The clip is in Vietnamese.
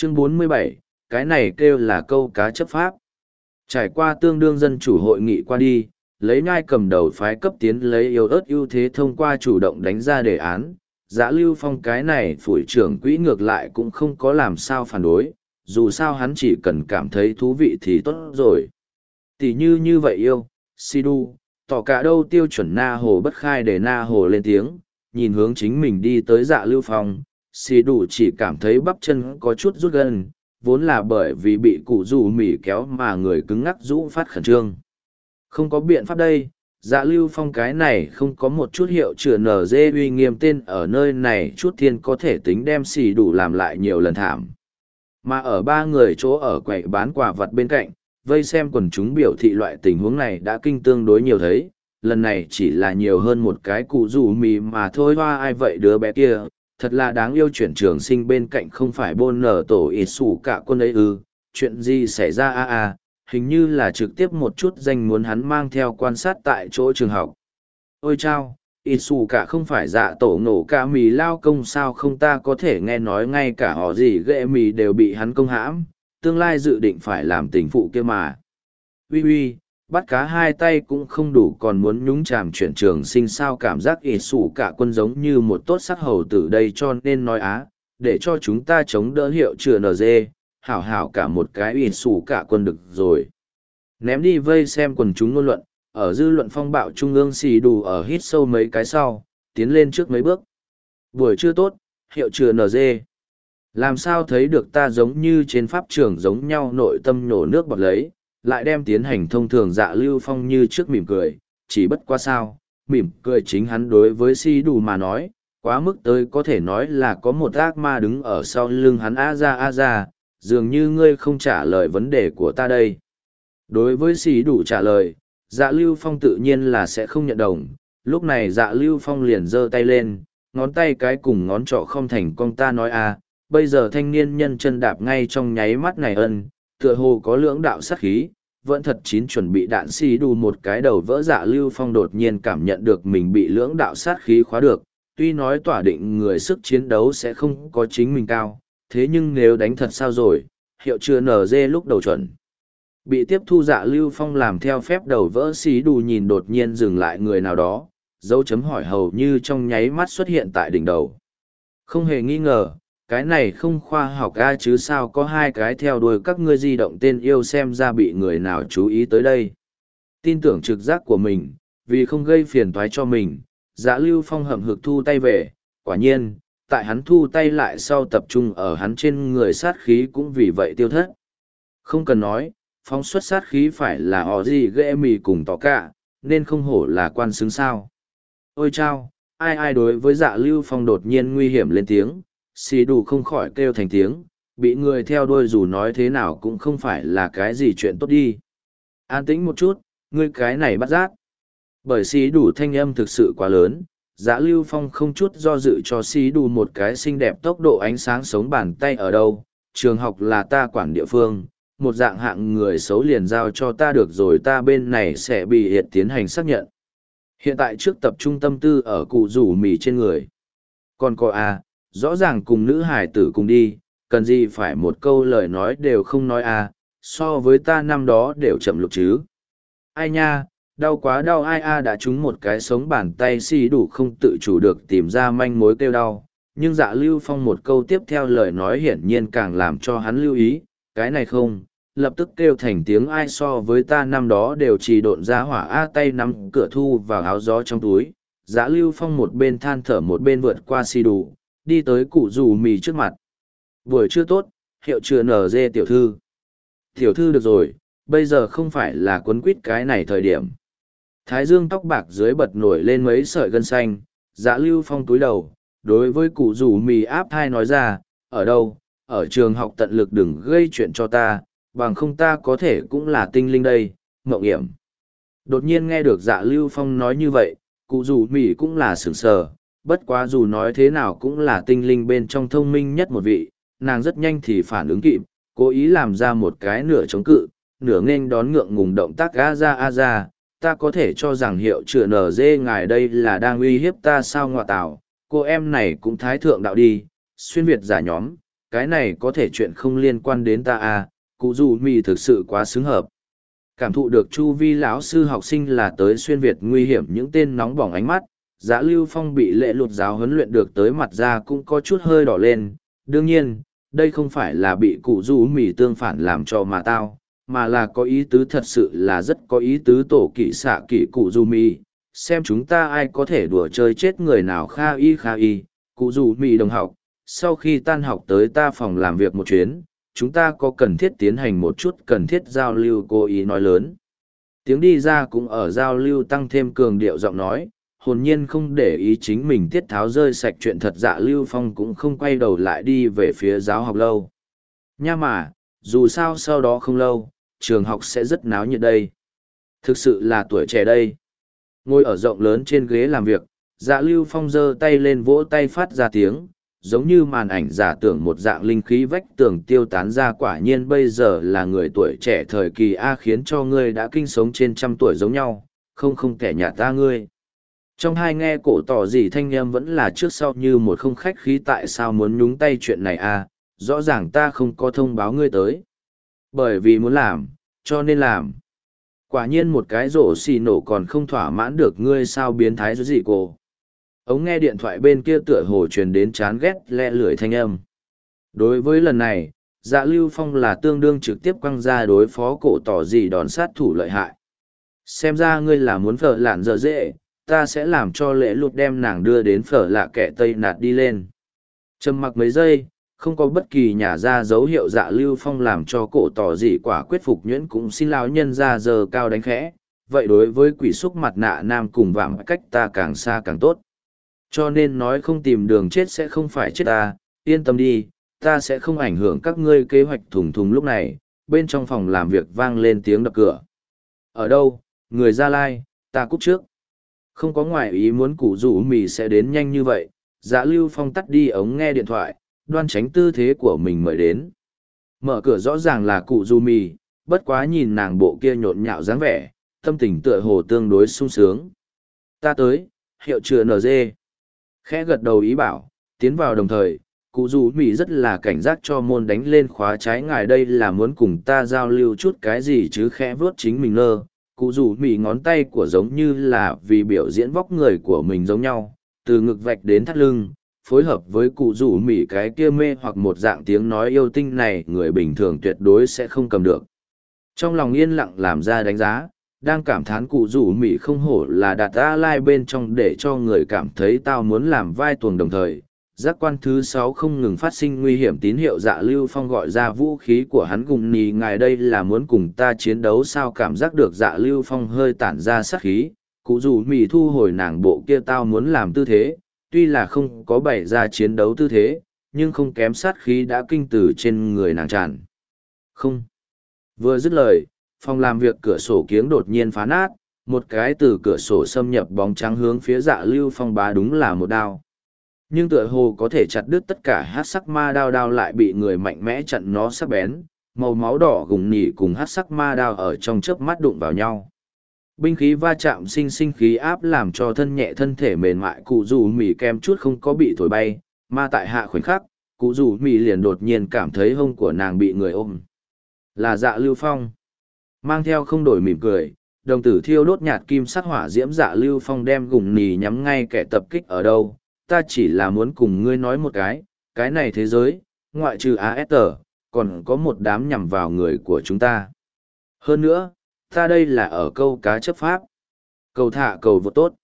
Chương 47, cái này kêu là câu cá chấp pháp. Trải qua tương đương dân chủ hội nghị qua đi, lấy nhai cầm đầu phái cấp tiến lấy yếu ớt ưu thế thông qua chủ động đánh ra đề án. Dã Lưu Phong cái này phủi trưởng quỹ ngược lại cũng không có làm sao phản đối, dù sao hắn chỉ cần cảm thấy thú vị thì tốt rồi. Tỷ như vậy yêu, si đu, tỏ cả đâu tiêu chuẩn na hồ bất khai để na hồ lên tiếng, nhìn hướng chính mình đi tới Dạ Lưu Phong, si đu chỉ cảm thấy bắp chân có chút rút gân, vốn là bởi vì bị cụ rủ mỉ kéo mà người cứng ngắc rũ phát khẩn trương. Không có biện pháp đây, Dạ Lưu Phong cái này không có một chút hiệu chữa nở dê uy nghiêm tên ở nơi này chút thiên có thể tính đem xì đủ làm lại nhiều lần thảm. Mà ở ba người chỗ ở quầy bán quà vật bên cạnh, vây xem quần chúng biểu thị loại tình huống này đã kinh tương đối nhiều thấy, lần này chỉ là nhiều hơn một cái cụ rủ mì mà thôi, hoa ai vậy đứa bé kia, thật là đáng yêu. Chuyển trường sinh bên cạnh không phải bôn nở tổ ít sủ cả quân ấy ư, chuyện gì xảy ra hình như là trực tiếp một chút danh muốn hắn mang theo quan sát tại chỗ trường học. Ôi chao, ít xù cả không phải dạ tổ nổ cả mì lao công sao không, ta có thể nghe nói ngay cả họ gì ghệ mì đều bị hắn công hãm, tương lai dự định phải làm tình phụ kia mà. Uy uy, bắt cá hai tay cũng không đủ còn muốn nhúng chàm chuyển trường sinh sao, cảm giác ít xù cả quân giống như một tốt sắc hầu tử đây, cho nên nói để cho chúng ta chống đỡ hiệu chữa NG. Hảo hảo cả một cái ít xù cả quân được rồi. Ném đi vây xem quần chúng ngôn luận, ở dư luận phong bạo trung ương xì đủ ở hít sâu mấy cái sau, tiến lên trước mấy bước. Buổi trưa tốt, hiệu chữa NG. Làm sao thấy được ta giống như trên pháp trường giống nhau, nội tâm nhổ nước bọt lấy, lại đem tiến hành thông thường. Dạ Lưu Phong như trước mỉm cười, chỉ bất quá sao, mỉm cười chính hắn đối với xì đủ mà nói, quá mức tới có thể nói là có một ác ma đứng ở sau lưng hắn a ra. Dường như ngươi không trả lời vấn đề của ta đây. Đối với xì đủ trả lời, Dạ Lưu Phong tự nhiên là sẽ không nhận đồng. Lúc này Dạ Lưu Phong liền giơ tay lên, ngón tay cái cùng ngón trỏ không thành cong, ta nói bây giờ thanh niên nhân chân đạp ngay trong nháy mắt này tựa hồ có lưỡng đạo sát khí, vẫn thật chín chuẩn bị đạn. Xì đủ một cái đầu vỡ. Dạ Lưu Phong đột nhiên cảm nhận được mình bị lưỡng đạo sát khí khóa được, tuy nói tỏa định người sức chiến đấu sẽ không có chính mình cao. Thế nhưng nếu đánh thật sao rồi, hiệu chữa NG lúc đầu chuẩn. Bị tiếp thu. Dạ Lưu Phong làm theo phép đầu vỡ. Xí đù nhìn đột nhiên dừng lại người nào đó, dấu chấm hỏi hầu như trong nháy mắt xuất hiện tại đỉnh đầu. Không hề nghi ngờ, cái này không khoa học chứ sao có hai cái theo đuôi các ngươi di động tên yêu, xem ra bị người nào chú ý tới đây. Tin tưởng trực giác của mình, vì không gây phiền toái cho mình, Dạ Lưu Phong hậm hực thu tay về. Quả nhiên, tại hắn thu tay lại sau, tập trung ở hắn trên người sát khí cũng vì vậy tiêu thất. Không cần nói, phóng xuất sát khí phải là họ gì ghệ mì cùng tỏ cả, nên không hổ là quan xứng sao. Ôi chao, ai đối với Dạ Lưu Phong đột nhiên nguy hiểm lên tiếng, xì đủ không khỏi kêu thành tiếng, bị người theo đuôi dù nói thế nào cũng không phải là cái gì chuyện tốt đi. An tĩnh một chút, ngươi cái này bắt giác. Bởi xì đủ thanh âm thực sự quá lớn, Dạ Lưu Phong không chút do dự cho xí đủ một cái xinh đẹp tốc độ ánh sáng sống bàn tay. Ở đâu, trường học là ta quản địa phương, một dạng hạng người xấu liền giao cho ta được rồi, ta bên này sẽ bị hiện tiến hành xác nhận. Hiện tại trước tập trung tâm tư ở cụ rủ mì trên người. Còn có rõ ràng cùng nữ hải tử cùng đi, cần gì phải một câu lời nói đều không nói so với ta năm đó đều chậm lục chứ. Ai nha, đau quá đau, ai đã trúng một cái sống bàn tay. Xì đủ không tự chủ được tìm ra manh mối kêu đau, nhưng Dạ Lưu Phong một câu tiếp theo lời nói hiển nhiên càng làm cho hắn lưu ý, cái này không, lập tức kêu thành tiếng, ai so với ta năm đó đều chỉ độn ra hỏa tay nắm cửa thu vào áo gió trong túi. Dạ Lưu Phong một bên than thở một bên vượt qua xì đủ, đi tới cụ rủ mì trước mặt. Buổi trưa tốt, hiệu chữa NG tiểu thư. Tiểu thư được rồi, bây giờ không phải là quấn quýt cái này thời điểm. Thái dương tóc bạc dưới bật nổi lên mấy sợi gân xanh. Dạ Lưu Phong túi đầu, đối với cụ rủ mì áp thai nói ra, ở đâu, ở trường học tận lực đừng gây chuyện cho ta, bằng không ta có thể cũng là tinh linh đây, ngộng hiểm. Đột nhiên nghe được Dạ Lưu Phong nói như vậy, cụ rủ mì cũng là sửng sờ, bất quá dù nói thế nào cũng là tinh linh bên trong thông minh nhất một vị, nàng rất nhanh thì phản ứng kịp, cố ý làm ra một cái nửa chống cự, nửa nghênh đón ngượng ngùng động tác a ra, ta có thể cho rằng hiệu chữa NG ngài đây là đang uy hiếp ta sao, ngọa tảo, cô em này cũng thái thượng đạo đi, xuyên Việt giả nhóm, cái này có thể chuyện không liên quan đến ta à, cụ dù mì thực sự quá xứng hợp. Cảm thụ được chu vi lão sư học sinh là tới xuyên Việt nguy hiểm những tên nóng bỏng ánh mắt, Dạ Lưu Phong bị lệ lụt giáo huấn luyện được tới mặt ra cũng có chút hơi đỏ lên. Đương nhiên, đây không phải là bị cụ dù mì tương phản làm cho mà tao, mà là có ý tứ, thật sự là rất có ý tứ. Tổ kỵ xạ kỵ cụ dù mì, xem chúng ta ai có thể đùa chơi chết người nào. Kha y, cụ dù mì đồng học, sau khi tan học tới ta phòng làm việc một chuyến, chúng ta có cần thiết tiến hành một chút cần thiết giao lưu. Cô ý nói lớn. Tiếng đi ra cũng ở giao lưu tăng thêm cường điệu giọng nói, hồn nhiên không để ý chính mình tiết tháo rơi sạch chuyện thật. Dạ Lưu Phong cũng không quay đầu lại đi về phía giáo học lâu. Nha mà, dù sao sau đó không lâu, trường học sẽ rất náo nhiệt đây. Thực sự là tuổi trẻ đây. Ngồi ở rộng lớn trên ghế làm việc, Dạ Lưu Phong giơ tay lên vỗ tay phát ra tiếng, giống như màn ảnh giả tưởng một dạng linh khí vách tường tiêu tán ra. Quả nhiên bây giờ là người tuổi trẻ thời kỳ A, khiến cho ngươi đã kinh sống trên 100 tuổi giống nhau, không kẻ nhạt ta ngươi. Trong hai nghe cổ tỏ gì thanh em vẫn là trước sau như một không khách khí. Tại sao muốn nhúng tay chuyện này à, rõ ràng ta không có thông báo ngươi tới. Bởi vì muốn làm, cho nên làm. Quả nhiên một cái rổ xì nổ còn không thỏa mãn được ngươi sao, biến thái gì cô. Ống nghe điện thoại bên kia tựa hồ truyền đến chán ghét le lưỡi thanh âm. Đối với lần này, Dạ Lưu Phong là tương đương trực tiếp quăng ra đối phó cổ tỏ gì đòn sát thủ lợi hại. Xem ra ngươi là muốn phở lạn dở dễ, ta sẽ làm cho lễ lụt đem nàng đưa đến phở lạ kẻ tây nạt đi lên. Trầm mặc mấy giây, không có bất kỳ nhả ra dấu hiệu. Dạ Lưu Phong làm cho cổ tỏ gì quả quyết phục nhuyễn cũng xin lão nhân ra giờ cao đánh khẽ. Vậy đối với quỷ xúc mặt nạ nam cùng vạm cách ta càng xa càng tốt. Cho nên nói không tìm đường chết sẽ không phải chết ta, yên tâm đi, ta sẽ không ảnh hưởng các ngươi kế hoạch. Thùng thùng. Lúc này, bên trong phòng làm việc vang lên tiếng đập cửa. Ở đâu, người Gia Lai, ta cúp trước. Không có ngoại ý muốn cụ rủ mì sẽ đến nhanh như vậy. Dạ Lưu Phong tắt đi ống nghe điện thoại, đoan tránh tư thế của mình mời đến. Mở cửa rõ ràng là cụ rủ mì, bất quá nhìn nàng bộ kia nhộn nhạo dáng vẻ, tâm tình tựa hồ tương đối sung sướng. Ta tới, hiệu chữa NG. Khẽ gật đầu ý bảo, tiến vào. Đồng thời, cụ rủ mì rất là cảnh giác cho môn đánh lên khóa trái. Ngài đây là muốn cùng ta giao lưu chút cái gì chứ? Khẽ vuốt chính mình nơ. Cụ rủ mì ngón tay của giống như là vì biểu diễn vóc người của mình giống nhau, từ ngực vạch đến thắt lưng, phối hợp với cụ rủ mì cái kia mê hoặc một dạng tiếng nói yêu tinh này, người bình thường tuyệt đối sẽ không cầm được. Trong lòng yên lặng làm ra đánh giá, đang cảm thán cụ rủ mì không hổ là đặt A Lai bên trong để cho người cảm thấy tao muốn làm vai tuồng. Đồng thời, giác quan thứ 6 không ngừng phát sinh nguy hiểm tín hiệu. Dạ Lưu Phong gọi ra vũ khí của hắn gùng nì. Ngài đây là muốn cùng ta chiến đấu sao? Cảm giác được Dạ Lưu Phong hơi tản ra sát khí, cụ rủ mì thu hồi nàng bộ kia tao muốn làm tư thế, tuy là không có bày ra chiến đấu tư thế, nhưng không kém sát khí đã kinh từ trên người nàng tràn. Không. Vừa dứt lời, phòng làm việc cửa sổ kiếng đột nhiên phá nát, một cái từ cửa sổ xâm nhập bóng trắng hướng phía Dạ Lưu Phong bá đúng là một đao. Nhưng tựa hồ có thể chặt đứt tất cả hát sắc ma đao lại bị người mạnh mẽ chặn nó sắc bén, màu máu đỏ gùng nỉ cùng hát sắc ma đao ở trong chớp mắt đụng vào nhau. Binh khí va chạm sinh khí áp làm cho thân nhẹ thân thể mềm mại cụ rủ mì kem chút không có bị thổi bay, mà tại hạ khoảnh khắc, cụ rủ mì liền đột nhiên cảm thấy hông của nàng bị người ôm. Là Dạ Lưu Phong. Mang theo không đổi mỉm cười, đồng tử thiêu đốt nhạt kim sắc hỏa diễm. Dạ Lưu Phong đem gùng nỉ nhắm ngay kẻ tập kích. Ở đâu? Ta chỉ là muốn cùng ngươi nói một cái này thế giới, ngoại trừ AST, còn có một đám nhằm vào người của chúng ta. Hơn nữa, ta đây là ở câu cá chấp pháp. Cầu thả cầu vô tốt.